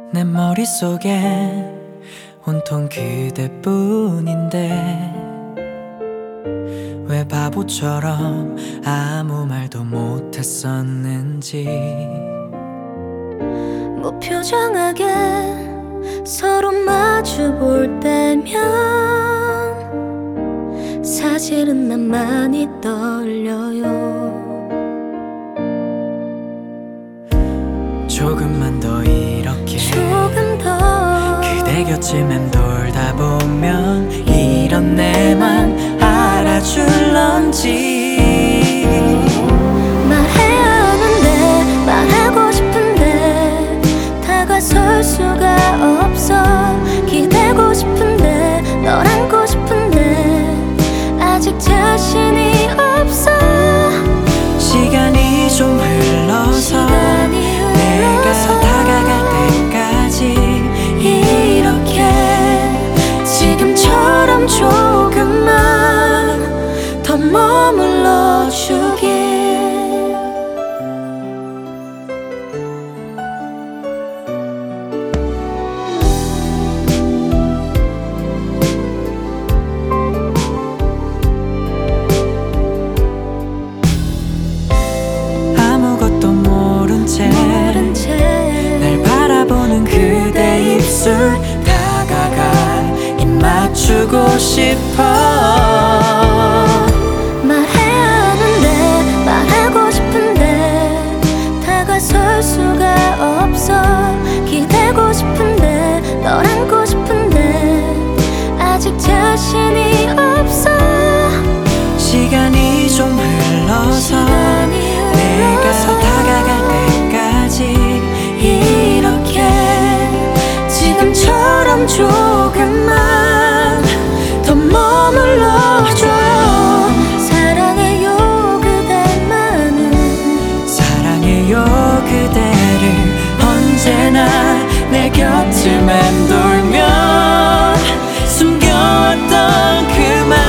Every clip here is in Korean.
내 머릿속에 온통 그대뿐인데 왜 바보처럼 아무 말도 못했었는지. 무표정하게 서로 마주 볼 때면 사실은 난 많이 떨려요. 조금만 더 이렇게 조금 더 그대 곁을 맴돌다 보면 이런 내맘 알아줄런지. 말해야 하는데 말하고 싶은데 다가설 수가 없어. 기대고 싶은데 널 안고 싶은데 아직 자신이 없어. 시간이 좀 흘러서 내가 다가갈 때까지 이렇게 지금처럼 조금만 더 머물러 주길. 아무것도 모른 채 날 바라보는 그대 입술 다가가 입 맞추고 싶어. 말해야 하는데 말하고 싶은데 다가설 수가 없어. 기대고 싶은데 널 안고 싶은데 아직 자신이 없어. 시간이 좀 흘러서 내가 다가갈 때까지 이렇게 지금처럼 조금만 더 머물러줘요. 사랑해요 그대만은. 사랑해요 그대를 언제나 내 곁을 맴돌면 숨겨왔던 그 말.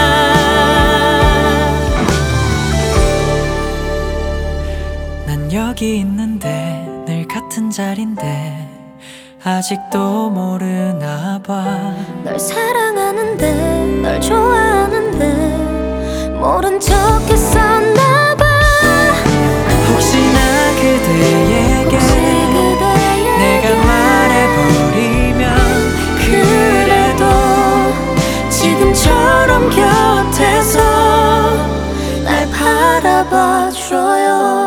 난 여기 있는데 늘 같은 자리인데 아직도 모르나 봐. 널 사랑하는데 널 좋아하는데 모른 척했었나 봐. 혹시나 그대에게 내가 말해버리면 그래도 지금처럼 곁에서 날 바라봐줘요.